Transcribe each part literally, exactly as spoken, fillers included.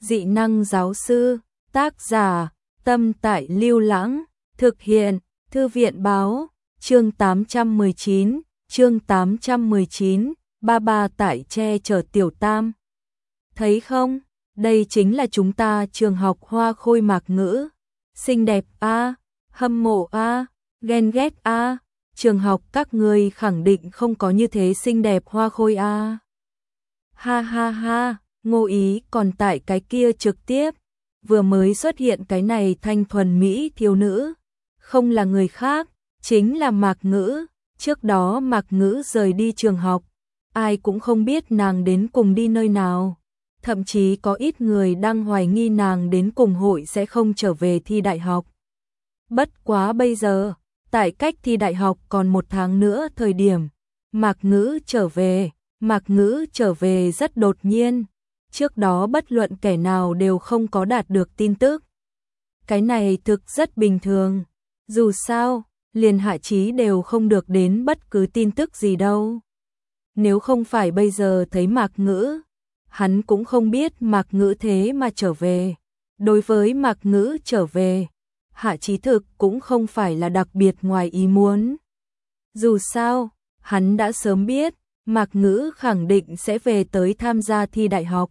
Dị năng giáo sư, tác giả, Tâm Tại Lưu Lãng, thực hiện, Thư viện báo, chương tám trăm mười chín, chương tám trăm mười chín, ba ba tại che chở Tiểu Tam. Thấy không, đây chính là chúng ta trường học Hoa Khôi Mạc Ngữ. Xinh đẹp a, hâm mộ a, ghen ghét a, trường học các ngươi khẳng định không có như thế xinh đẹp Hoa Khôi a. Ha ha ha, Ngô Ý còn tại cái kia trực tiếp, vừa mới xuất hiện cái này thanh thuần mỹ thiếu nữ, không là người khác, chính là Mạc Ngữ. Trước đó Mạc Ngữ rời đi trường học, ai cũng không biết nàng đến cùng đi nơi nào. Thậm chí có ít người đang hoài nghi nàng đến cùng hội sẽ không trở về thi đại học. Bất quá bây giờ, tại cách thi đại học còn một tháng nữa thời điểm, Mạc Ngữ trở về, Mạc Ngữ trở về rất đột nhiên. Trước đó bất luận kẻ nào đều không có đạt được tin tức. Cái này thực rất bình thường. Dù sao, liền Hạ Chí đều không được đến bất cứ tin tức gì đâu. Nếu không phải bây giờ thấy Mạc Ngữ, hắn cũng không biết Mạc Ngữ thế mà trở về. Đối với Mạc Ngữ trở về, Hạ Chí thực cũng không phải là đặc biệt ngoài ý muốn. Dù sao, hắn đã sớm biết Mạc Ngữ khẳng định sẽ về tới tham gia thi đại học.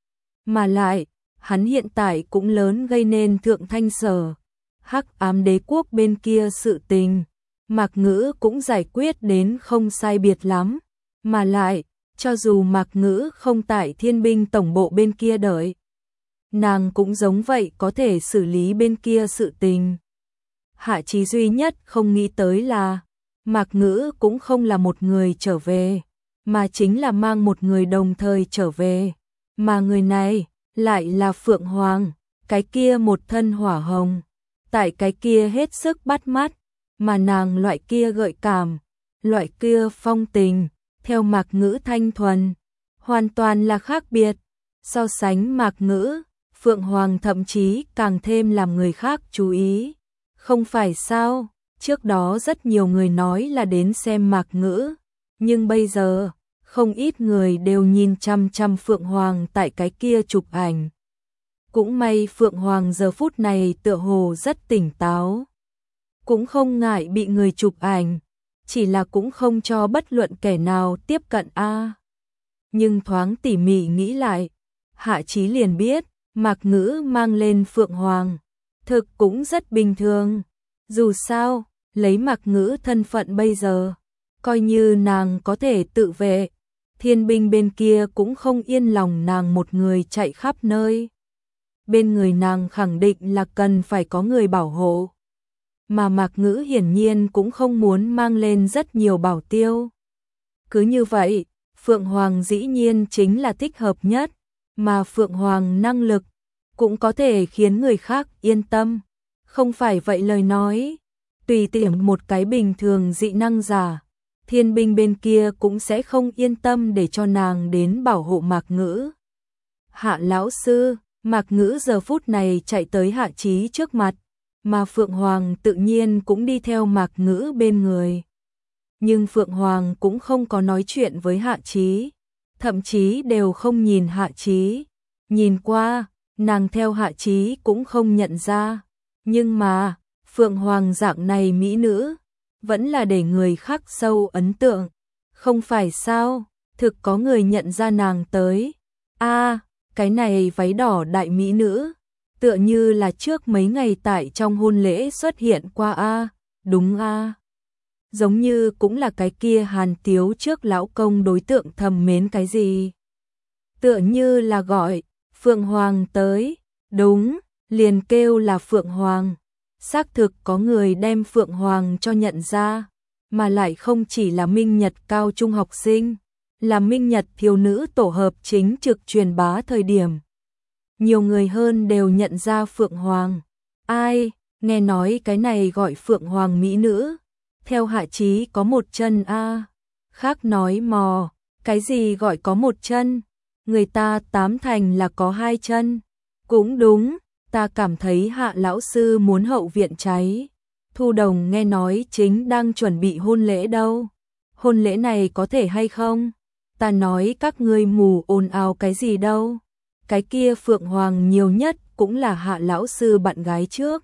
Mà lại, hắn hiện tại cũng lớn gây nên Thượng Thanh Sở, Hắc Ám Đế Quốc bên kia sự tình. Mạc Ngữ cũng giải quyết đến không sai biệt lắm. Mà lại, cho dù Mạc Ngữ không tại Thiên binh tổng bộ bên kia đợi, nàng cũng giống vậy có thể xử lý bên kia sự tình. Hạ Chí duy nhất không nghĩ tới là Mạc Ngữ cũng không là một người trở về, mà chính là mang một người đồng thời trở về. Mà người này lại là Phượng Hoàng, cái kia một thân hỏa hồng, tại cái kia hết sức bắt mắt, mà nàng loại kia gợi cảm, loại kia phong tình, theo Mạc Ngữ thanh thuần, hoàn toàn là khác biệt. So sánh Mạc Ngữ, Phượng Hoàng thậm chí càng thêm làm người khác chú ý. Không phải sao, trước đó rất nhiều người nói là đến xem Mạc Ngữ, nhưng bây giờ, không ít người đều nhìn chăm chăm Phượng Hoàng tại cái kia chụp ảnh. Cũng may Phượng Hoàng giờ phút này tựa hồ rất tỉnh táo, cũng không ngại bị người chụp ảnh, chỉ là cũng không cho bất luận kẻ nào tiếp cận a. Nhưng thoáng tỉ mỉ nghĩ lại, Hạ Chí liền biết, Mạc Ngữ mang lên Phượng Hoàng, thực cũng rất bình thường. Dù sao, lấy Mạc Ngữ thân phận bây giờ, coi như nàng có thể tự vệ, Thiên binh bên kia cũng không yên lòng nàng một người chạy khắp nơi. Bên người nàng khẳng định là cần phải có người bảo hộ. Mà Mạc Ngữ hiển nhiên cũng không muốn mang lên rất nhiều bảo tiêu. Cứ như vậy, Phượng Hoàng dĩ nhiên chính là thích hợp nhất, mà Phượng Hoàng năng lực cũng có thể khiến người khác yên tâm. Không phải vậy lời nói, tùy tiện một cái bình thường dị năng giả, Thiên binh bên kia cũng sẽ không yên tâm để cho nàng đến bảo hộ Mạc Ngữ. Hạ lão sư, Mạc Ngữ giờ phút này chạy tới Hạ Chí trước mặt, mà Phượng Hoàng tự nhiên cũng đi theo Mạc Ngữ bên người. Nhưng Phượng Hoàng cũng không có nói chuyện với Hạ Chí, thậm chí đều không nhìn Hạ Chí. Nhìn qua, nàng theo Hạ Chí cũng không nhận ra, nhưng mà, Phượng Hoàng dạng này mỹ nữ, vẫn là để người khắc sâu ấn tượng. Không phải sao, thực có người nhận ra nàng tới. A, cái này váy đỏ đại mỹ nữ, tựa như là trước mấy ngày tại trong hôn lễ xuất hiện qua a, đúng a. Giống như cũng là cái kia Hàn Tiếu trước lão công đối tượng thầm mến cái gì. Tựa như là gọi Phượng Hoàng tới, đúng, liền kêu là Phượng Hoàng. Xác thực có người đem Phượng Hoàng cho nhận ra, mà lại không chỉ là Minh Nhật cao trung học sinh, là Minh Nhật thiếu nữ tổ hợp chính trực truyền bá thời điểm. Nhiều người hơn đều nhận ra Phượng Hoàng. Ai, nghe nói cái này gọi Phượng Hoàng mỹ nữ, theo Hạ Chí có một chân a. Khác nói mò, cái gì gọi có một chân, người ta tám thành là có hai chân. Cũng đúng. Ta cảm thấy Hạ lão sư muốn hậu viện cháy. Thu Đồng nghe nói chính đang chuẩn bị hôn lễ đâu. Hôn lễ này có thể hay không? Ta nói các ngươi mù ồn ào cái gì đâu. cái kia Phượng Hoàng nhiều nhất cũng là Hạ lão sư bạn gái trước.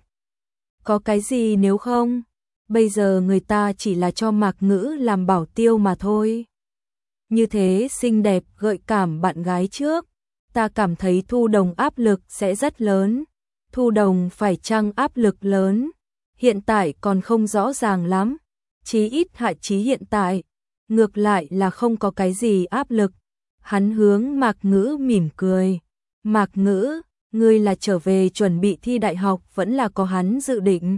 Có cái gì nếu không? Bây giờ người ta chỉ là cho Mạc Ngữ làm bảo tiêu mà thôi. Như thế xinh đẹp gợi cảm bạn gái trước, ta cảm thấy Thu Đồng áp lực sẽ rất lớn. Thu Đồng phải chăng áp lực lớn? Hiện tại còn không rõ ràng lắm. Chí ít Hạ Chí hiện tại, ngược lại là không có cái gì áp lực. Hắn hướng Mạc Ngữ mỉm cười. Mạc Ngữ, ngươi là trở về chuẩn bị thi đại học vẫn là có hắn dự định?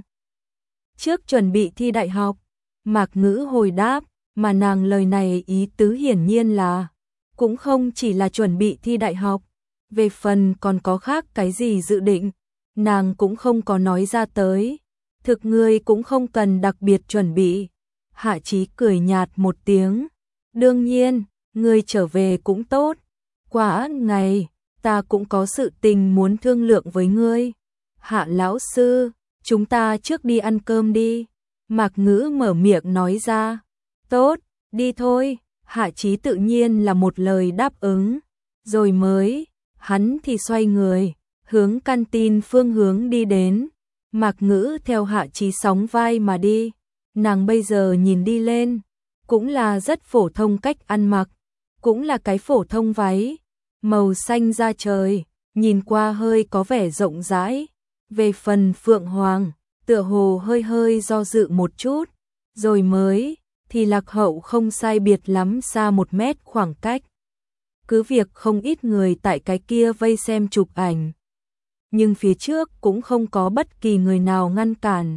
Trước chuẩn bị thi đại học, Mạc Ngữ hồi đáp, mà nàng lời này ý tứ hiển nhiên là cũng không chỉ là chuẩn bị thi đại học, về phần còn có khác cái gì dự định, nàng cũng không có nói ra tới. Thực ngươi cũng không cần đặc biệt chuẩn bị. Hạ Chí cười nhạt một tiếng, đương nhiên, ngươi trở về cũng tốt. Quả ngày, ta cũng có sự tình muốn thương lượng với ngươi. Hạ lão sư, chúng ta trước đi ăn cơm đi. Mạc Ngữ mở miệng nói ra. Tốt, đi thôi. Hạ Chí tự nhiên là một lời đáp ứng. Rồi mới, hắn thì xoay người, hướng canteen phương hướng đi đến. Mạc Ngữ theo Hạ Chí sóng vai mà đi. Nàng bây giờ nhìn đi lên, cũng là rất phổ thông cách ăn mặc, cũng là cái phổ thông váy, màu xanh da trời, nhìn qua hơi có vẻ rộng rãi. Về phần Phượng Hoàng, tựa hồ hơi hơi do dự một chút, rồi mới, thì lạc hậu không sai biệt lắm xa một mét khoảng cách. Cứ việc không ít người tại cái kia vây xem chụp ảnh, nhưng phía trước cũng không có bất kỳ người nào ngăn cản.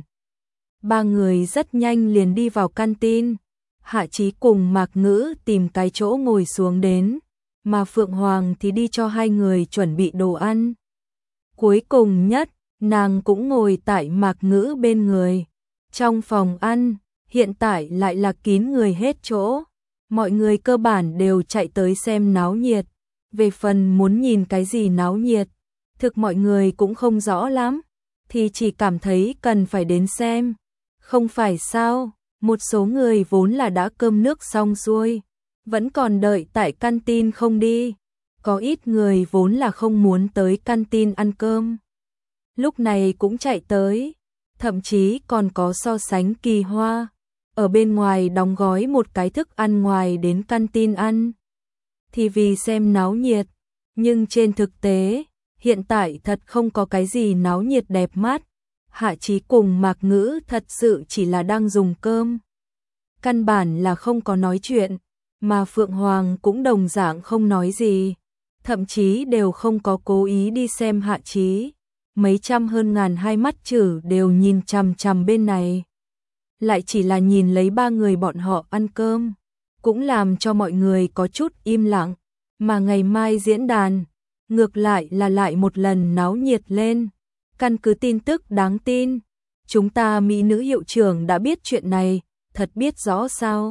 Ba người rất nhanh liền đi vào canteen. Hạ Chí cùng Mạc Ngữ tìm cái chỗ ngồi xuống đến, mà Phượng Hoàng thì đi cho hai người chuẩn bị đồ ăn. Cuối cùng nhất, nàng cũng ngồi tại Mạc Ngữ bên người. Trong phòng ăn, hiện tại lại là kín người hết chỗ. Mọi người cơ bản đều chạy tới xem náo nhiệt. Về phần muốn nhìn cái gì náo nhiệt, thực mọi người cũng không rõ lắm, thì chỉ cảm thấy cần phải đến xem. Không phải sao, một số người vốn là đã cơm nước xong xuôi, vẫn còn đợi tại canteen không đi. Có ít người vốn là không muốn tới canteen ăn cơm, lúc này cũng chạy tới, thậm chí còn có so sánh kỳ hoa, ở bên ngoài đóng gói một cái thức ăn ngoài đến canteen ăn. Thì vì xem náo nhiệt, nhưng trên thực tế, hiện tại thật không có cái gì náo nhiệt đẹp mắt. Hạ Chí cùng Mạc Ngữ thật sự chỉ là đang dùng cơm. Căn bản là không có nói chuyện, mà Phượng Hoàng cũng đồng dạng không nói gì, thậm chí đều không có cố ý đi xem Hạ Chí. Mấy trăm hơn ngàn hai mắt chử đều nhìn chằm chằm bên này, lại chỉ là nhìn lấy ba người bọn họ ăn cơm, cũng làm cho mọi người có chút im lặng. Mà ngày mai diễn đàn, ngược lại là lại một lần náo nhiệt lên. Căn cứ tin tức đáng tin, chúng ta mỹ nữ hiệu trưởng đã biết chuyện này, thật biết rõ sao?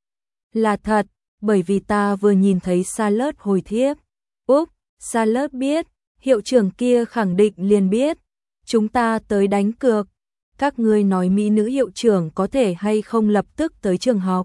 Là thật, bởi vì ta vừa nhìn thấy Charlotte hồi thiếp. Úp, Charlotte biết, hiệu trưởng kia khẳng định liền biết. Chúng ta tới đánh cược. Các ngươi nói mỹ nữ hiệu trưởng có thể hay không lập tức tới trường học?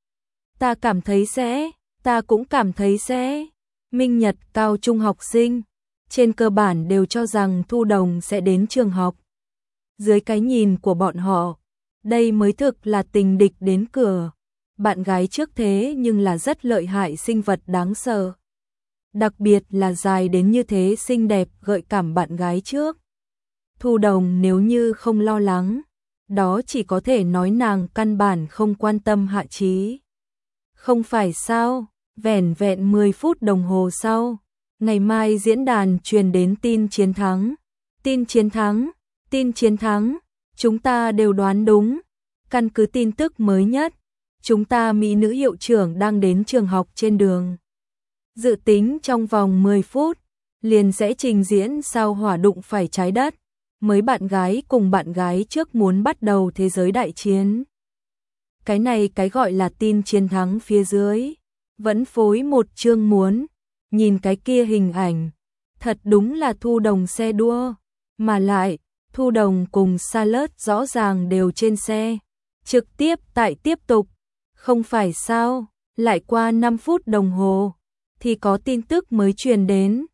Ta cảm thấy sẽ, ta cũng cảm thấy sẽ. Minh Nhật cao trung học sinh, trên cơ bản đều cho rằng Thu Đồng sẽ đến trường học. Dưới cái nhìn của bọn họ, đây mới thực là tình địch đến cửa. Bạn gái trước thế nhưng là rất lợi hại sinh vật đáng sợ. Đặc biệt là dài đến như thế xinh đẹp gợi cảm bạn gái trước. Thu Đồng nếu như không lo lắng, đó chỉ có thể nói nàng căn bản không quan tâm Hạ Chí. Không phải sao, vẻn vẹn mười phút đồng hồ sau, ngày mai diễn đàn truyền đến tin chiến thắng. Tin chiến thắng, tin chiến thắng, chúng ta đều đoán đúng. Căn cứ tin tức mới nhất, chúng ta mỹ nữ hiệu trưởng đang đến trường học trên đường. Dự tính trong vòng mười phút, liền sẽ trình diễn sao hỏa đụng phải trái đất. Mới bạn gái cùng bạn gái trước muốn bắt đầu thế giới đại chiến. Cái này cái gọi là tin chiến thắng phía dưới, vẫn phối một chương muốn. Nhìn cái kia hình ảnh, thật đúng là Thu Đồng xe đua. Mà lại, Thu Đồng cùng Charlotte rõ ràng đều trên xe. Trực tiếp tại tiếp tục. Không phải sao, lại qua năm phút đồng hồ, thì có tin tức mới truyền đến.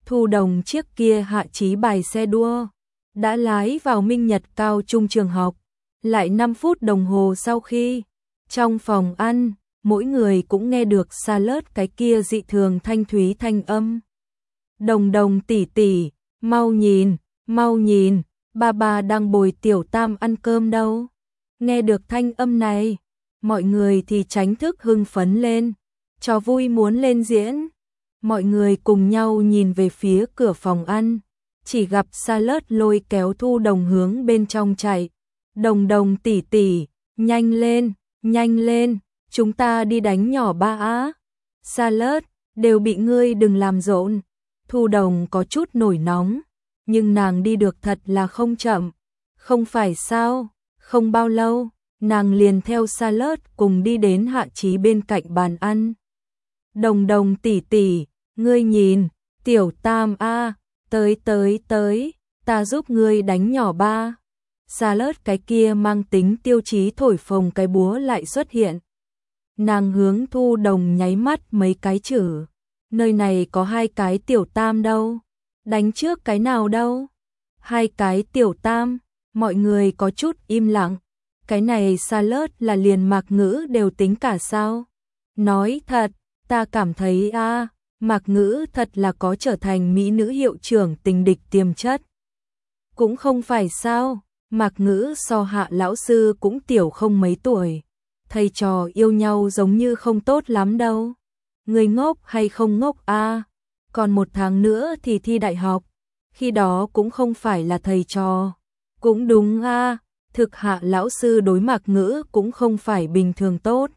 Thu Đồng chiếc kia Hạ Chí bài xe đua đã lái vào Minh Nhật Cao Trung trường học. Lại năm phút đồng hồ sau khi trong phòng ăn, mỗi người cũng nghe được xa lớt cái kia dị thường thanh thúy thanh âm. Đồng Đồng tỷ tỷ, mau nhìn, mau nhìn, ba ba đang bồi Tiểu Tam ăn cơm đâu. Nghe được thanh âm này, mọi người thì tránh thức hưng phấn lên, trò vui muốn lên diễn. Mọi người cùng nhau nhìn về phía cửa phòng ăn, chỉ gặp Sa Lớt lôi kéo Thu Đồng hướng bên trong chạy. Đồng Đồng tỷ tỷ, nhanh lên, nhanh lên, chúng ta đi đánh nhỏ ba á. Sa Lớt, đều bị ngươi đừng làm rộn. Thu Đồng có chút nổi nóng, nhưng nàng đi được thật là không chậm. Không phải sao, không bao lâu, nàng liền theo Sa Lớt cùng đi đến Hạ Chí bên cạnh bàn ăn. Đồng Đồng tỷ tỷ, ngươi nhìn, Tiểu Tam a, tới tới tới, ta giúp ngươi đánh nhỏ ba. Sa Lớt cái kia mang tính tiêu chí thổi phồng cái búa lại xuất hiện. Nàng hướng Thu Đồng nháy mắt mấy cái chữ. Nơi này có hai cái Tiểu Tam đâu, đánh trước cái nào đâu. Hai cái Tiểu Tam, mọi người có chút im lặng. Cái này Sa Lớt là liền Mạc Ngữ đều tính cả sao? Nói thật, ta cảm thấy a, à, Mạc Ngữ thật là có trở thành mỹ nữ hiệu trưởng tình địch tiềm chất. Cũng không phải sao, Mạc Ngữ so Hạ lão sư cũng tiểu không mấy tuổi. Thầy trò yêu nhau giống như không tốt lắm đâu. Người ngốc hay không ngốc a, à? Còn một tháng nữa thì thi đại học, khi đó cũng không phải là thầy trò. Cũng đúng a, à, thực Hạ lão sư đối Mạc Ngữ cũng không phải bình thường tốt.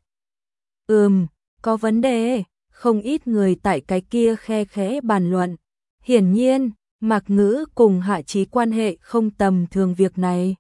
Ừm, có vấn đề, không ít người tại cái kia khe khẽ bàn luận. Hiển nhiên, Mạc Ngữ cùng Hạ Chí quan hệ không tầm thường việc này.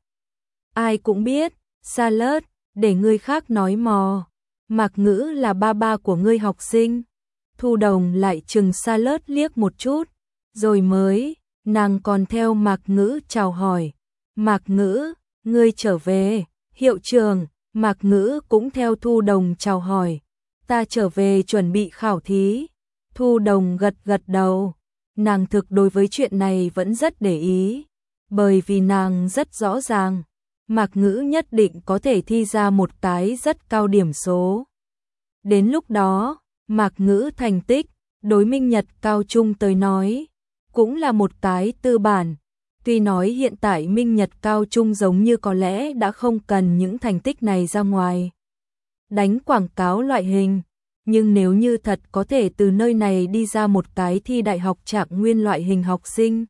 Ai cũng biết, Sa Lớt, để người khác nói mò. Mạc Ngữ là ba ba của ngươi học sinh. Thu Đồng lại chừng Sa Lớt liếc một chút, rồi mới, nàng còn theo Mạc Ngữ chào hỏi. Mạc Ngữ, ngươi trở về, hiệu trưởng. Mạc Ngữ cũng theo Thu Đồng chào hỏi. Ta trở về chuẩn bị khảo thí. Thu Đồng gật gật đầu. Nàng thực đối với chuyện này vẫn rất để ý, bởi vì nàng rất rõ ràng, Mạc Ngữ nhất định có thể thi ra một cái rất cao điểm số. Đến lúc đó, Mạc Ngữ thành tích, đối Minh Nhật Cao Trung tới nói, cũng là một cái tư bản. Tuy nói hiện tại Minh Nhật Cao Trung giống như có lẽ đã không cần những thành tích này ra ngoài đánh quảng cáo loại hình, nhưng nếu như thật có thể từ nơi này đi ra một cái thi đại học trạng nguyên loại hình học sinh,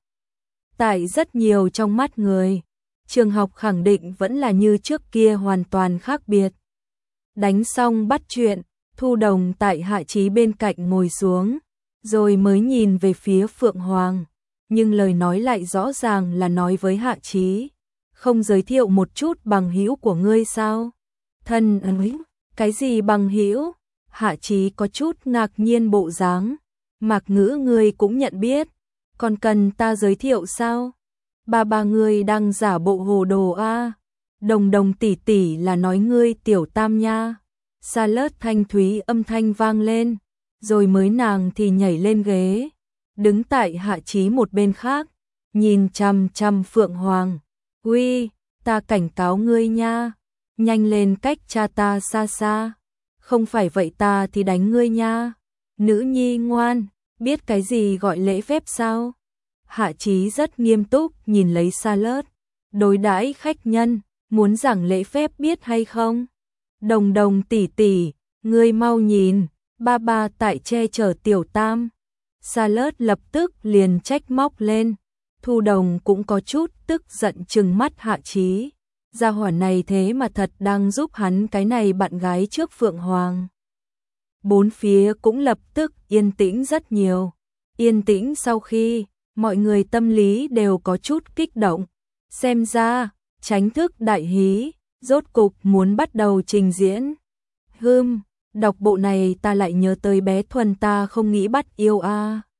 tại rất nhiều trong mắt người, trường học khẳng định vẫn là như trước kia hoàn toàn khác biệt. Đánh xong bắt chuyện, Thu Đồng tại Hạ Chí bên cạnh ngồi xuống, rồi mới nhìn về phía Phượng Hoàng, nhưng lời nói lại rõ ràng là nói với Hạ Chí, không giới thiệu một chút bằng hữu của ngươi sao? Thân ấy, cái gì bằng hữu? Hạ Chí có chút ngạc nhiên bộ dáng. Mạc Ngữ ngươi cũng nhận biết, còn cần ta giới thiệu sao? Ba ba ngươi đang giả bộ hồ đồ a. À. Đồng Đồng tỷ tỷ là nói ngươi Tiểu Tam nha. Sa Lớt thanh thúy âm thanh vang lên, rồi mới nàng thì nhảy lên ghế, đứng tại Hạ Chí một bên khác, nhìn chằm chằm Phượng Hoàng. Uy, ta cảnh cáo ngươi nha, nhanh lên cách cha ta xa xa. Không phải vậy ta thì đánh ngươi nha. Nữ nhi ngoan, biết cái gì gọi lễ phép sao? Hạ Chí rất nghiêm túc nhìn lấy Sa Lớt, đối đãi khách nhân, muốn giảng lễ phép biết hay không? Đồng Đồng tỷ tỷ, ngươi mau nhìn, ba ba tại che chở Tiểu Tam. Sa Lớt lập tức liền trách móc lên. Thu Đồng cũng có chút tức giận trừng mắt Hạ Chí. Gia hỏa này thế mà thật đang giúp hắn cái này bạn gái trước Phượng Hoàng. Bốn phía cũng lập tức yên tĩnh rất nhiều. Yên tĩnh sau khi mọi người tâm lý đều có chút kích động. Xem ra, tránh thức đại hí, rốt cục muốn bắt đầu trình diễn. Hừm, đọc bộ này ta lại nhớ tới bé Thuần ta không nghĩ bắt yêu a. À.